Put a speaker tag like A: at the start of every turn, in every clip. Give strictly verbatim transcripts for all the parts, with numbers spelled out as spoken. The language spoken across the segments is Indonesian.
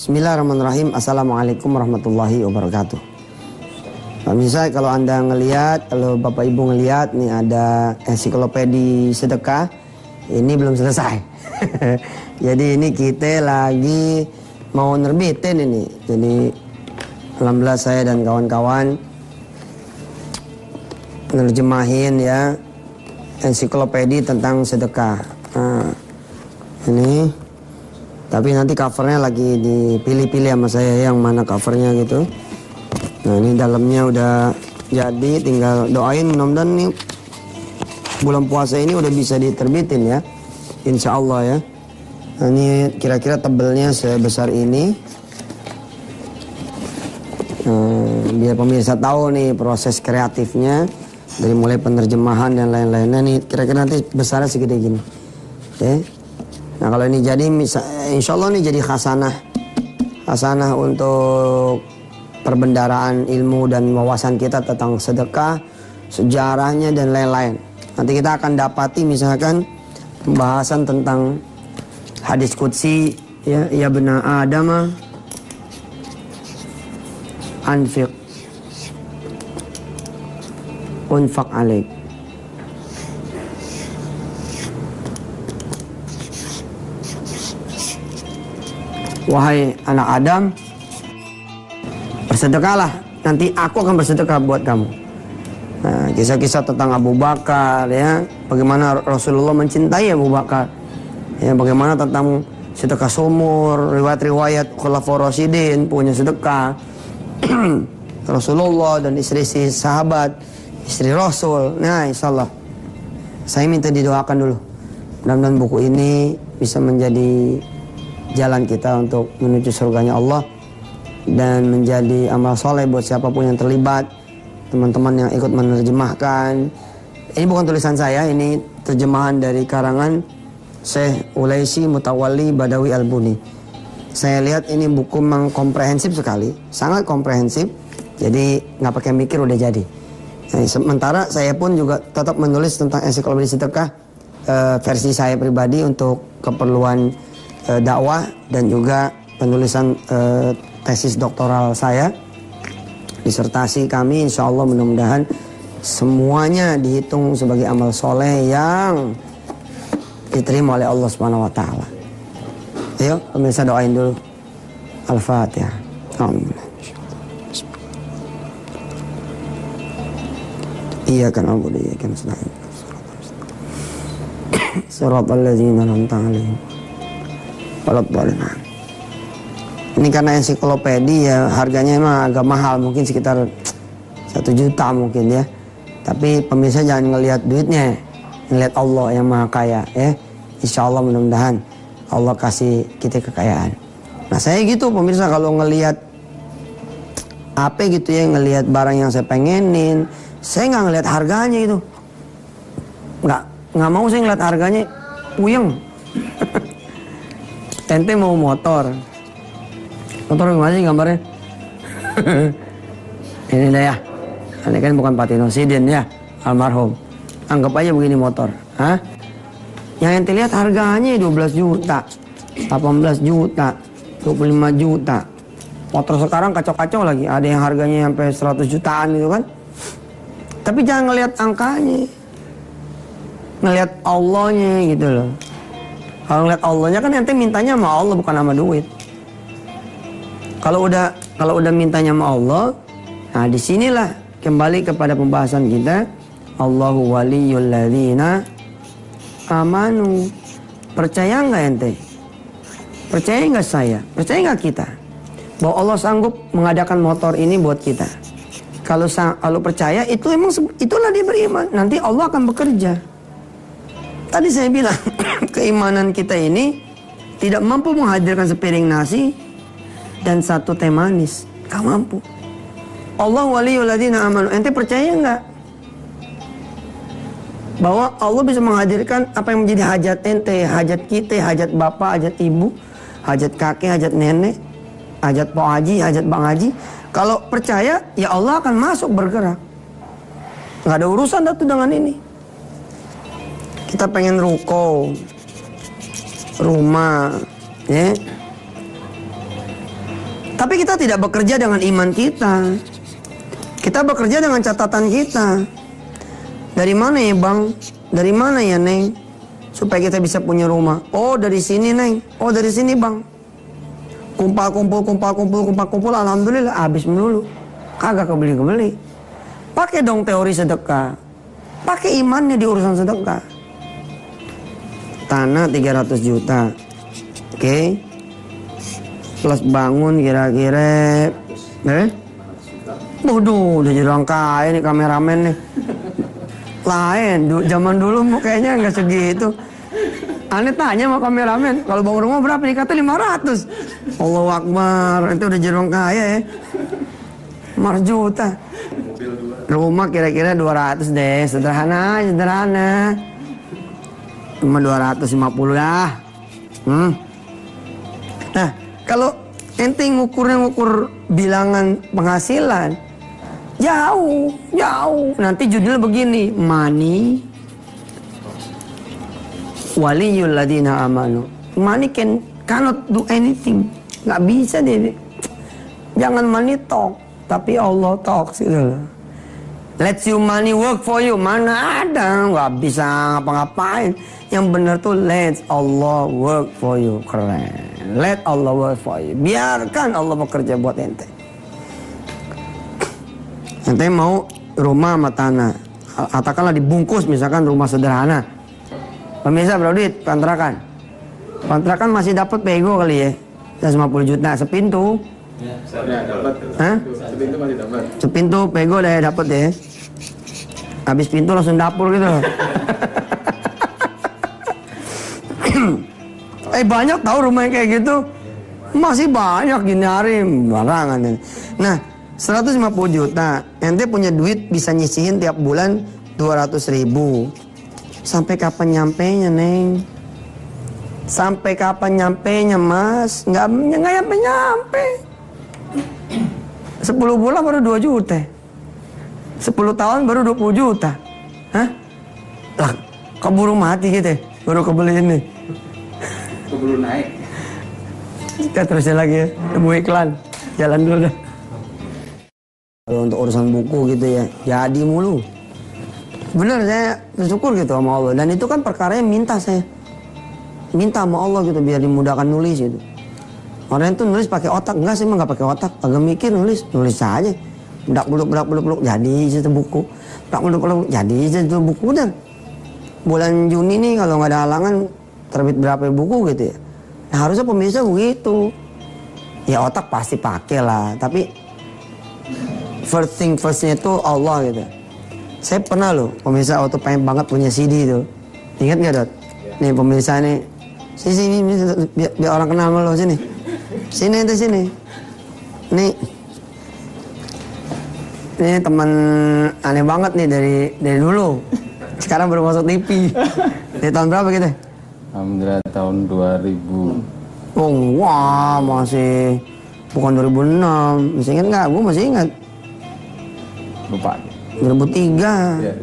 A: Bismillahirrahmanirrahim. Assalamualaikum warahmatullahi wabarakatuh. Pemirsa, kalau Anda ngelihat, kalau Bapak Ibu ngelihat, nih ada ensiklopedi sedekah. Ini belum selesai. Jadi ini kita lagi mau nerbitin ini. Jadi alhamdulillah saya dan kawan-kawan nerjemahin ya ensiklopedi tentang sedekah. Nah, ini. Tapi nanti covernya lagi dipilih-pilih sama saya yang mana covernya gitu. Nah ini dalamnya udah jadi, tinggal doain mudah-mudahan nih bulan puasa ini udah bisa diterbitin ya, insya Allah ya. Nah, ini kira-kira tebelnya sebesar ini. Nah, biar pemirsa tahu nih proses kreatifnya dari mulai penerjemahan dan lain-lainnya nih, kira-kira nanti besarnya segede gini. Oke. Nah kalau ini jadi, insya Allah ini jadi khasanah, khasanah untuk perbendaraan ilmu dan wawasan kita tentang sedekah, sejarahnya dan lain-lain. Nanti kita akan dapati misalkan pembahasan tentang hadis qudsi ya, ya bena Adam anfiq unfaq alaik. Wahai anak Adam, bersedekahlah, nanti aku akan bersedekah buat kamu. Nah, kisah-kisah tentang Abu Bakar ya, bagaimana Rasulullah mencintai Abu Bakar. Ya, bagaimana tentang sedekah sumur, riwayat-riwayat Khulafaur Rasyidin punya sedekah. Rasulullah dan istri-istri sahabat, istri Rasul. Nah, insyaallah saya minta didoakan dulu. Mudah-mudahan buku ini bisa menjadi jalan kita untuk menuju surganya Allah dan menjadi amal soleh buat siapapun yang terlibat, teman-teman yang ikut menerjemahkan. Ini bukan tulisan saya, ini terjemahan dari karangan Syekh Ulaisi Mutawalli Badawi Al-Buni. Saya lihat ini buku memang komprehensif sekali, sangat komprehensif, jadi nggak pakai mikir udah jadi. Nah, sementara saya pun juga tetap menulis tentang ensiklopedi sedekah eh, versi saya pribadi untuk keperluan E, dakwah dan juga penulisan e, tesis doktoral saya, disertasi kami, insya Allah mudah-mudahan semuanya dihitung sebagai amal soleh yang diterima oleh Allah Subhanahu Wa Taala. Ayo pemirsa doain dulu. Al-Fatihah. Alhamdulillah. Iya kan Abu, iya kan Nasta'in. Shiratal ladzina an'amta 'alaihim. Ini karena ensiklopedi ya, harganya emang agak mahal, mungkin sekitar satu juta mungkin ya. Tapi pemirsa jangan ngelihat duitnya, ngelihat Allah yang maha kaya ya. Insya Allah mudah-mudahan Allah kasih kita kekayaan. Nah saya gitu pemirsa, kalau ngelihat apa gitu ya, ngelihat barang yang saya pengenin, saya nggak ngelihat harganya itu, nggak nggak mau saya ngelihat harganya, puyeng. Ente mau motor, motor gimana sih gambarnya? Ini dah ya, ini kan bukan Patino Sidin ya, almarhum. Anggap aja begini motor, hah? Yang ente lihat harganya dua belas juta, delapan belas juta, dua puluh lima juta. Motor sekarang kacau-kacau lagi, ada yang harganya sampai seratus jutaan gitu kan. Tapi jangan ngelihat angkanya, ngelihat Allahnya gitu loh. Kalau ngeliat Allahnya kan ente mintanya sama Allah, bukan sama duit. Kalau udah kalau udah mintanya sama Allah, nah disinilah kembali kepada pembahasan kita. Allahu waliyul ladzina amanu. Percaya nggak ente? Percaya nggak saya? Percaya nggak kita? Bahwa Allah sanggup mengadakan motor ini buat kita. Kalau kalau percaya itu emang itulah dia beriman. Nanti Allah akan bekerja. Tadi saya bilang, keimanan kita ini tidak mampu menghadirkan sepiring nasi dan satu teh manis. Gak mampu. Allah waliyul ladzina amanu. Ente percaya nggak bahwa Allah bisa menghadirkan apa yang menjadi hajat ente, hajat kita, hajat bapak, hajat ibu, hajat kakek, hajat nenek, hajat Pak Haji, hajat Bang Haji. Kalau percaya, ya Allah akan masuk bergerak. Nggak ada urusan datu dengan ini. Kita pengen ruko, rumah, ya, Tapi kita tidak bekerja dengan iman kita. Kita bekerja dengan catatan kita. Dari mana ya bang? Dari mana ya neng? Supaya kita bisa punya rumah. Oh dari sini neng. Oh dari sini bang. Kumpal kumpul kumpal kumpul kumpal kumpul. Alhamdulillah habis melulu. Kagak kebeli kebeli. Pakai dong teori sedekah. Pakai imannya di urusan sedekah. Tanah tiga ratus juta. Oke. Okay. Plus bangun kira-kira eh? Waduh, udah jadi orang kaya nih kameramen nih. Lain, du zaman dulu kayaknya nggak segitu. Aneh tanya sama kameramen, kalau bangun rumah berapa? Nih kata lima ratus. Allahu Akbar, itu udah jadi orang kaya ya. lima ratus juta. Rumah kira-kira dua ratus deh, sederhana, sederhana. Cuma dua ratus lima puluh lah. Hmm. Nah, kalau ente ngukurnya ngukur bilangan penghasilan, jauh, jauh. Nanti judulnya begini, money waliyul ladina amanu. Money can cannot do anything. Nggak bisa deh. Jangan money talk, tapi Allah talk gitu loh. Let you money work for you. Mana ada, nggak bisa ngapa-ngapain. Yang benar tuh let Allah work for you. Keren. Let Allah work for you. Biarkan Allah bekerja buat ente. Ente mau rumah sama tanah, katakanlah dibungkus misalkan rumah sederhana. Pemirsa berapa duit kontrakan? Kontrakan masih dapat pego kali ya, seratus lima puluh juta sepintu.
B: Ya, dapat.
A: Hah?
B: Sepintu masih dapat.
A: Sepintu pego udah dapat ya. Habis pintu langsung dapur gitu. Eh banyak tahu rumah yang kayak gitu. Masih banyak gini hari barangan. Nah, seratus lima puluh juta. Ente punya duit bisa nyisihin tiap bulan dua ratus ribu. Sampai kapan nyampenya, Neng? Sampai kapan nyampenya, Mas? Nggak, nggak nyampe-nyampe. sepuluh bulan baru dua juta. sepuluh tahun baru dua puluh juta. Hah? Lah, keburu mati gitu ya? Baru kebeli ini.
B: Keburu naik.
A: Kita terusin lagi ya. Temu iklan. Jalan dulu dah. Kalau untuk urusan buku gitu ya, jadi mulu. Bener, saya bersyukur gitu sama Allah. Dan itu kan perkaranya minta saya. Minta sama Allah gitu biar dimudahkan nulis gitu. Orang itu nulis pakai otak, enggak sih, emang nggak pakai otak, agak mikir nulis, nulis aja. Bedak buluk bedak buluk buluk jadi itu buku. Bedak buluk buluk jadi itu buku dan bulan Juni nih kalau nggak ada halangan terbit berapa buku gitu ya. Nah, harusnya pemirsa begitu. Ya otak pasti pakai lah, tapi first thing firstnya itu Allah gitu. Saya pernah loh pemirsa waktu pengen banget punya C D itu. Ingat nggak Dot? Nih pemirsa nih, sini sini biar, biar orang kenal sama lo sini. Sini ente sini. Nih. Ini teman aneh banget nih dari dari dulu. Sekarang baru masuk T V. Dari tahun berapa gitu?
B: Alhamdulillah tahun dua ribu.
A: Oh, wah masih bukan dua ribu enam. Masih ingat nggak? Gue masih ingat.
B: Lupa.
A: dua ribu tiga.
B: Ya.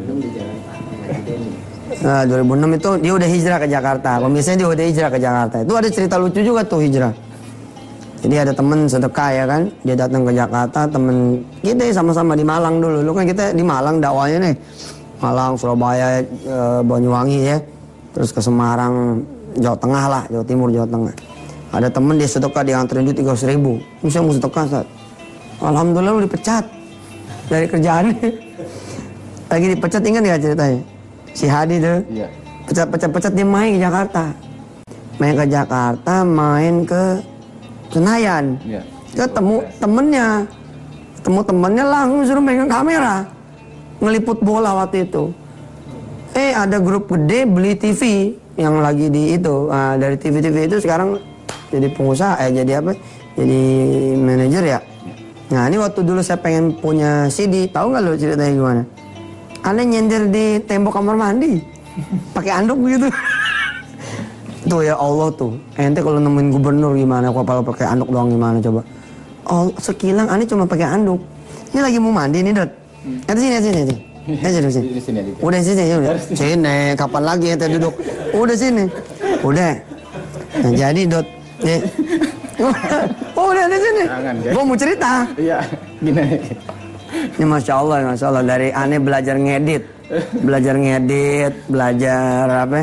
A: Nah, dua ribu enam itu dia udah hijrah ke Jakarta. Pemirsa dia udah hijrah ke Jakarta. Itu ada cerita lucu juga tuh hijrah. Jadi ada temen sedekah ya kan, dia datang ke Jakarta, temen kita sama-sama di Malang dulu. Lu kan kita di Malang dakwahnya nih, Malang, Surabaya, e, Banyuwangi ya, terus ke Semarang, Jawa Tengah lah, Jawa Timur, Jawa Tengah. Ada temen dia sedekah, dia nganterin duit tiga ratus ribu. Ini saya mau sedekah, Ustaz. Alhamdulillah lu dipecat dari kerjaannya. Lagi dipecat, ingat gak ceritanya? Si Hadi tuh,
B: Iya.
A: pecat-pecat-pecat dia main ke Jakarta. Main ke Jakarta, main ke Senayan,
B: Iya.
A: ketemu temennya, ketemu temennya langsung suruh megang kamera, ngeliput bola waktu itu. Eh ada grup gede beli T V yang lagi di itu, nah, dari T V-T V itu sekarang jadi pengusaha, eh jadi apa? Jadi manajer ya. Nah ini waktu dulu saya pengen punya C D, tahu nggak lo ceritanya gimana? Aneh nyender di tembok kamar mandi, pakai anduk gitu. Tuh ya Allah tuh, ente kalau nemuin gubernur gimana, kalau pakai anduk doang gimana coba? Oh sekilang aneh cuma pakai anduk. Ini lagi mau mandi nih Dot. Ente sini, sini, sini. Ente duduk sini. Udah sini, udah. Sini, kapan lagi ente duduk? Udah sini. Udah. Nah jadi Dot, nih, Oh, udah di sini.
B: Jangan, guys.
A: Gua mau cerita.
B: Iya, gini.
A: Ini masya Allah, masya Allah dari aneh belajar ngedit, belajar ngedit, belajar apa?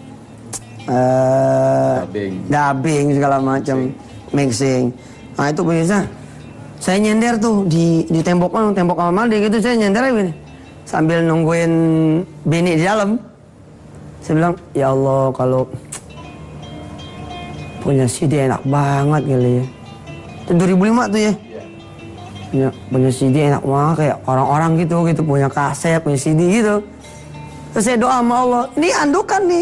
A: Uh,
B: Dubbing.
A: dubbing segala macam, mixing. Nah itu bisa. Saya nyender tuh di di tembok kan, tembok kamar mandi gitu, saya nyender aja gini. Sambil nungguin bini di dalam. Saya bilang, ya Allah kalau punya C D enak banget kali ya. Itu dua ribu lima tuh ya. Punya, punya C D enak banget kayak orang-orang gitu gitu punya kaset, punya C D gitu. Terus saya doa sama Allah, ini andukan nih.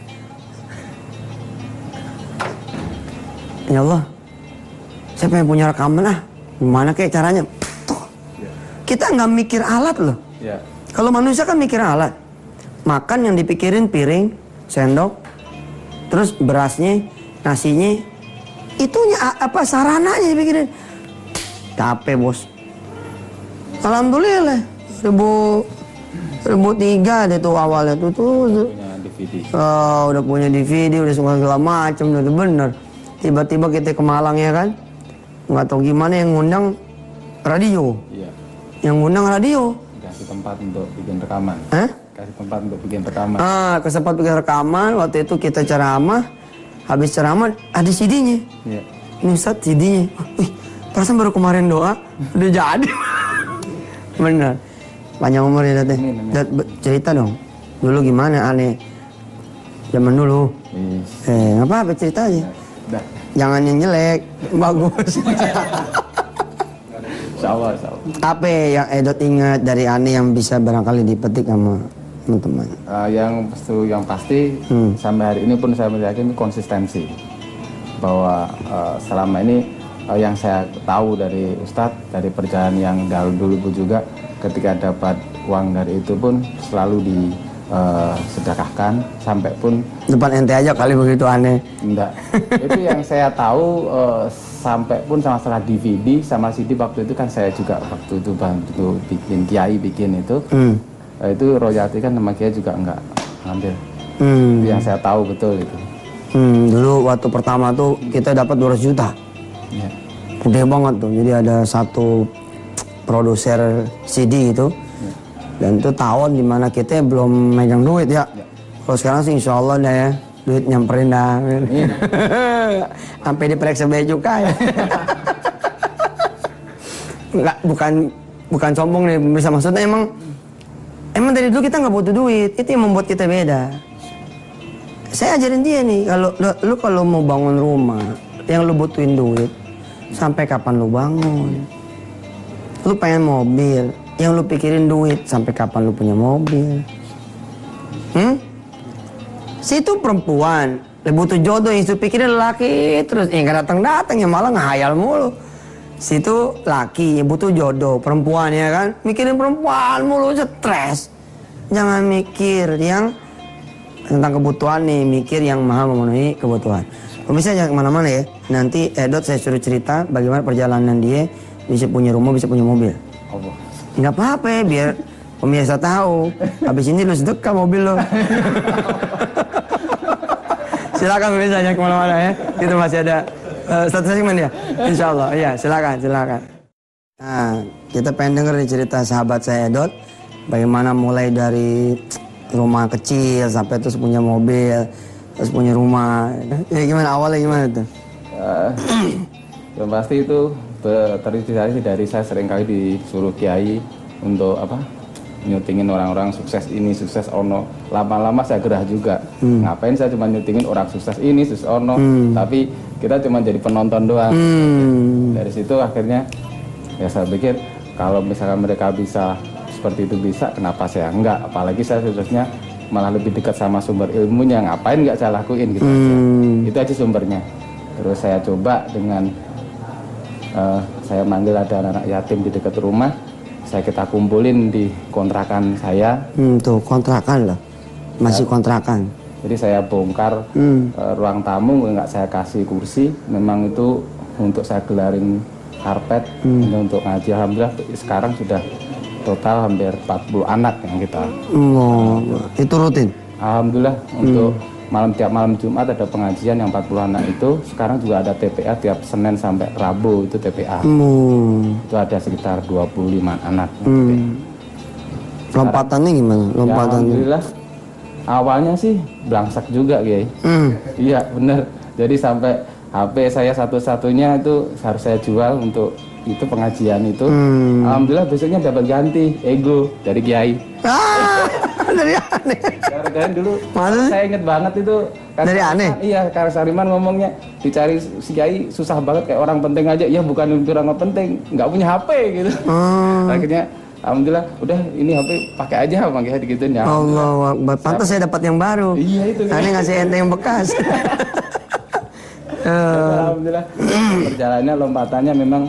A: Ya Allah, saya pengen punya rekaman ah. Gimana kayak caranya? Tuh. Kita nggak mikir alat loh.
B: Ya.
A: Kalau manusia kan mikir alat. Makan yang dipikirin piring, sendok, terus berasnya, nasinya, itunya apa sarananya dipikirin. Capek bos. Alhamdulillah, ribu ribu tiga deh tuh awalnya tuh tuh. tuh.
B: Punya D V D.
A: Oh, udah punya D V D, udah semua segala macam, udah tuh bener. Tiba-tiba kita ke Malang ya kan, nggak tahu gimana yang ngundang radio,
B: Iya.
A: yang ngundang radio.
B: Kasih tempat untuk bikin rekaman.
A: Hah?
B: Kasih tempat untuk bikin rekaman.
A: Ah, kesempatan bikin rekaman. Waktu itu kita ceramah, habis ceramah ada C D-nya.
B: Iya.
A: Ini Ustaz C D-nya. Wih, perasaan baru kemarin doa, udah jadi. Bener. Panjang umur ya Dad.
B: Amin, amin.
A: Dad, be- cerita dong. Dulu gimana aneh? Zaman dulu.
B: Yes.
A: Eh, nggak apa-apa cerita aja.
B: Dah.
A: Jangan yang jelek, bagus.
B: Insya Allah, insya Allah.
A: Apa yang Edot ingat dari aneh yang bisa barangkali dipetik sama teman-teman?
B: Uh, yang pasti, yang pasti
A: Hmm.
B: sampai hari ini pun saya meyakini konsistensi bahwa uh, selama ini uh, yang saya tahu dari Ustadz dari perjalanan yang dahulu dulu pun juga ketika dapat uang dari itu pun selalu disedekahkan sampai pun
A: Depan ente aja kali begitu aneh.
B: enggak itu yang saya tahu uh, sampai pun sama masalah D V D sama C D waktu itu kan saya juga waktu itu bantu bikin kiai bikin itu
A: Hmm.
B: uh, itu royalti kan sama kiai juga enggak ngambil.
A: Hmm.
B: Itu yang saya tahu betul itu.
A: Hmm, dulu waktu pertama tuh kita dapat dua ratus juta.
B: Ya.
A: Gede banget tuh. Jadi ada satu produser C D gitu.
B: Ya.
A: Dan itu tahun dimana kita belum megang duit ya.
B: Ya.
A: Kalau sekarang sih insya Allah dah ya. Duit nyamperin dah. Sampai diperiksa bea cukai. Enggak, bukan bukan sombong nih bisa maksudnya emang emang dari dulu kita nggak butuh duit. Itu yang membuat kita beda. Saya ajarin dia nih, kalau lu, lu kalau mau bangun rumah yang lu butuhin duit, sampai kapan lu bangun? Lu pengen mobil, yang lu pikirin duit, sampai kapan lu punya mobil? Hmm? Situ perempuan, lu butuh jodoh, yang lu pikirin laki terus, yang gak datang-datang, yang malah ngehayal mulu. Situ laki, yang butuh jodoh, perempuan ya kan? Mikirin perempuan mulu, stres. Jangan mikir yang tentang kebutuhan nih, mikir yang maha memenuhi kebutuhan. Pemirsa jangan kemana-mana ya. Nanti Edot saya suruh cerita bagaimana perjalanan dia bisa punya rumah, bisa punya mobil.
B: Allah.
A: Nggak apa-apa ya, biar pemirsa tahu. Habis ini lu sedekah mobil lo. Silakan pemirsa jangan kemana-mana ya. Itu masih ada uh, satu segmen ya. Insya Allah. Iya, silakan, silakan. Nah, kita pengen denger nih cerita sahabat saya Edot. Bagaimana mulai dari rumah kecil sampai terus punya mobil, terus punya rumah. Ya gimana awalnya gimana tuh?
B: Uh, yang pasti itu terinspirasi dari saya seringkali disuruh kiai untuk apa nyutingin orang-orang sukses ini sukses ono. Lama-lama saya gerah juga. Hmm. Ngapain saya cuma nyutingin orang sukses ini sukses ono, hmm. tapi kita cuma jadi penonton doang. Hmm. Dari situ akhirnya ya saya pikir kalau misalkan mereka bisa seperti itu bisa, kenapa saya enggak? Apalagi saya seharusnya malah lebih dekat sama sumber ilmunya, ngapain nggak saya lakuin gitu hmm. aja. Itu aja sumbernya. Terus saya coba dengan uh, saya manggil ada anak yatim di dekat rumah, saya kita kumpulin di kontrakan saya.
A: Hmm, tuh kontrakan loh, masih kontrakan.
B: Jadi saya bongkar hmm. uh, ruang tamu, nggak saya kasih kursi, memang itu untuk saya gelarin karpet hmm. untuk ngaji. Alhamdulillah sekarang sudah total hampir empat puluh anak yang kita.
A: Oh, itu rutin?
B: Alhamdulillah hmm. untuk malam tiap malam Jumat ada pengajian yang empat puluh anak itu. Sekarang juga ada T P A tiap Senin sampai Rabu itu T P A.
A: Hmm.
B: Itu ada sekitar dua puluh lima anak.
A: Hmm. Lompatannya gimana?
B: Ya,
A: Lompatannya.
B: alhamdulillah awalnya sih belangsak juga, Kiai.
A: Hmm.
B: Iya, bener. Jadi sampai H P saya satu-satunya itu harus saya jual untuk itu pengajian itu. Hmm. Alhamdulillah besoknya dapat ganti Ego dari Kiai.
A: Ah, dari aneh.
B: Gara-gara dulu
A: Maksudnya?
B: saya inget banget itu Kang
A: Dari
B: Sariman,
A: aneh?
B: Iya, Kang Sariman ngomongnya dicari si Kiai susah banget kayak orang penting aja. Ya bukan untuk orang penting, nggak punya H P gitu.
A: Hmm.
B: Akhirnya alhamdulillah udah ini H P pakai aja, makanya digituin ya.
A: Allah Akbar. Pantas saya dapat yang baru.
B: Iya itu.
A: Aneh ngasih ente yang bekas. uh.
B: Alhamdulillah perjalanannya lompatannya memang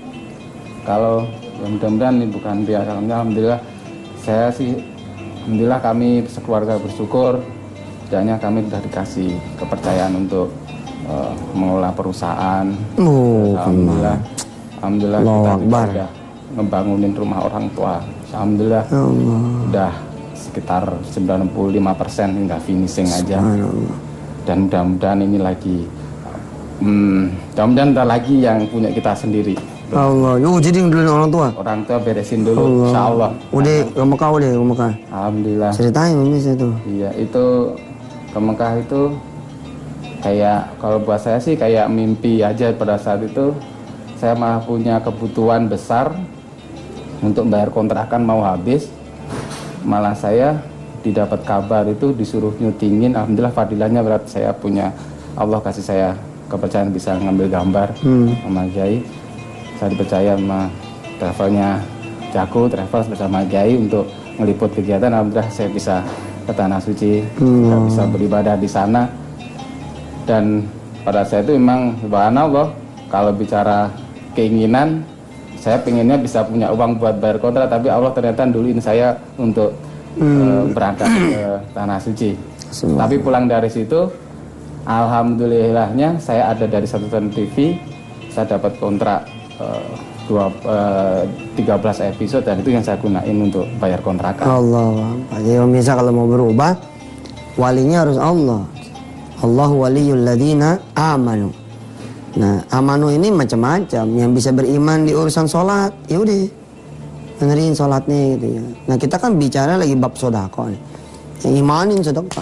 B: kalau ya mudah-mudahan ini bukan biasa. Alhamdulillah saya sih alhamdulillah kami sekeluarga bersyukur, setidaknya kami sudah dikasih kepercayaan untuk uh, mengelola perusahaan.
A: Oh,
B: alhamdulillah alhamdulillah
A: Allah
B: kita
A: Akbar.
B: sudah ngebangunin rumah orang tua. Alhamdulillah
A: Allah.
B: udah sekitar sembilan puluh lima persen hingga finishing aja.
A: Subhanallah.
B: Dan mudah-mudahan ini lagi hmm, mudah-mudahan ada lagi yang punya kita sendiri.
A: Allah. Yo, jadi dulu orang tua.
B: Orang tua beresin dulu,
A: Allah.
B: insya Allah.
A: Udah ke Mekah, udah ke Mekah.
B: Alhamdulillah.
A: Ceritain Mimis itu.
B: Iya, itu ke Mekah itu kayak kalau buat saya sih kayak mimpi aja pada saat itu. Saya malah punya kebutuhan besar untuk bayar kontrakan mau habis. Malah saya didapat kabar itu disuruh nyutingin. Alhamdulillah fadilahnya berat saya punya Allah kasih saya kepercayaan bisa ngambil gambar hmm. sama Kiai. Saya dipercaya sama travelnya Jago Travel bersama Kiai untuk ngeliput kegiatan. Alhamdulillah saya bisa ke Tanah Suci, hmm. bisa beribadah di sana. Dan pada saat itu memang subhanallah kalau bicara keinginan, saya pengennya bisa punya uang buat bayar kontrak, tapi Allah ternyata duluin saya untuk hmm. uh, berangkat ke Tanah Suci. Semua. Tapi pulang dari situ, alhamdulillahnya saya ada dari satu T V, saya dapat kontrak uh, dua, uh, tiga belas episode dan itu yang saya gunain untuk bayar kontrakan.
A: Allah. Jadi bisa kalau mau berubah, walinya harus Allah. Allah waliyul ladina amanu. Nah, amanu ini macam-macam. Yang bisa beriman di urusan sholat, ya udah dengerin sholatnya gitu ya. Nah, kita kan bicara lagi bab sodako nih. Yang imanin sedekah.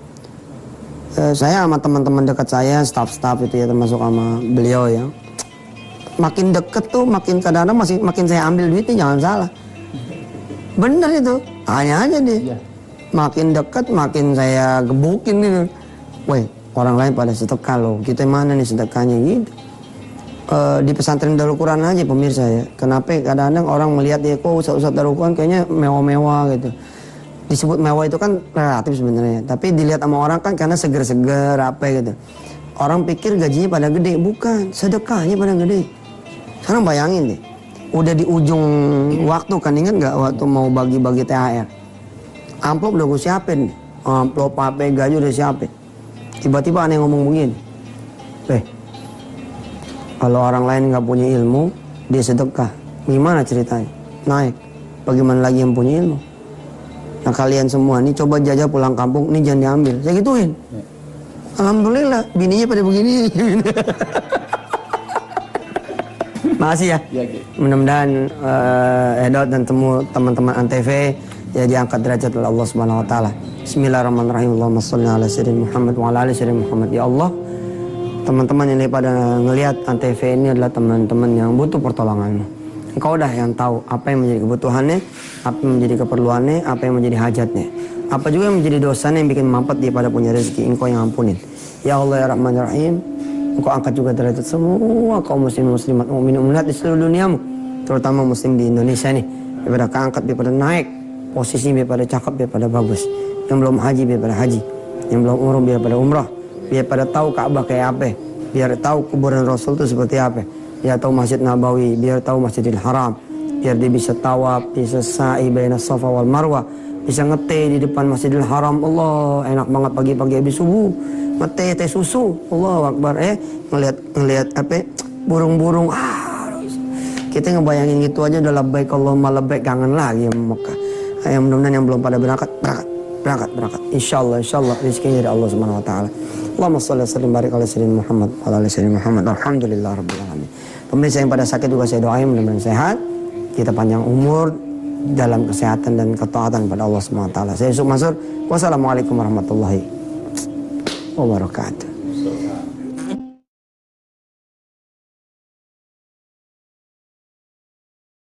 A: Eh, saya sama teman-teman dekat saya, staff-staff itu ya, termasuk sama beliau ya. Makin deket tuh, makin kadang-kadang masih makin saya ambil duitnya, jangan salah. Bener itu, tanya aja deh. Iya. Makin deket, makin saya gebukin gitu. Weh, orang lain pada sedekah loh, kita mana nih sedekahnya gitu. E, di pesantren Darul Quran aja pemirsa ya. Kenapa kadang-kadang orang melihat dia kok ustaz-ustaz Darul Quran kayaknya mewah-mewah gitu. Disebut mewah itu kan relatif sebenarnya, tapi dilihat sama orang kan karena seger-seger apa gitu. Orang pikir gajinya pada gede, bukan, sedekahnya pada gede. Sekarang bayangin deh, udah di ujung waktu kan, ingat nggak waktu mau bagi-bagi T H R, amplop udah gue siapin, amplop H P gaji udah siapin. Tiba-tiba aneh ngomong begini, eh, kalau orang lain nggak punya ilmu, dia sedekah, gimana ceritanya? Naik, bagaimana lagi yang punya ilmu? Nah kalian semua nih coba jajah pulang kampung, nih jangan diambil, saya gituin. Ya. Alhamdulillah, bininya pada begini. Makasih ya. Ya mudah-mudahan uh, Edot dan temu teman-teman Antv ya diangkat derajat oleh Allah Subhanahu wa taala. Bismillahirrahmanirrahim. Allahumma shalli ala sayyidina Muhammad wa ala ali sayyidina Muhammad. Ya Allah, teman-teman yang pada ngelihat Antv ini adalah teman-teman yang butuh pertolonganmu. Engkau dah yang tahu apa yang menjadi kebutuhannya, apa yang menjadi keperluannya, apa yang menjadi hajatnya. Apa juga yang menjadi dosanya yang bikin mampet dia pada punya rezeki, Engkau yang ampunin. Ya Allah ya Rahman ya Rahim, Engkau angkat juga derajat semua kaum muslim muslimat mukmin mukminat di seluruh duniamu, terutama muslim di Indonesia nih, biar pada keangkat, biar pada naik posisi, biar pada cakep, biar pada bagus. Yang belum haji biar pada haji, yang belum umroh biar pada umroh, biar pada tahu Ka'bah kayak apa, biar tahu kuburan Rasul itu seperti apa, biar tahu Masjid Nabawi, biar tahu Masjidil Haram, biar dia bisa tawaf, bisa sa'i baina Safa wal Marwah, bisa ngete di depan Masjidil Haram. Allah, enak banget pagi-pagi habis subuh ngete teh susu. Allah Akbar, eh ngelihat ngelihat apa burung-burung, ah kita ngebayangin gitu aja udah labbaik Allahumma labbaik, kangen lagi sama Mekah. Yang mudah-mudahan yang belum pada berangkat berangkat, berangkat, berangkat. Insya Allah, insya Allah rezekinya dari Allah Subhanahu Wa Taala. Allahumma sholli wa sallim barik ala sayyidina Muhammad wa ala ali sayyidina Muhammad. Alhamdulillah rabbil alamin. Pemirsa yang pada sakit juga saya doain mudah-mudahan sehat. Kita panjang umur dalam kesehatan dan ketaatan pada Allah Subhanahu Wa Taala. Saya Yusuf Mansur. Wassalamualaikum warahmatullahi wabarakatuh.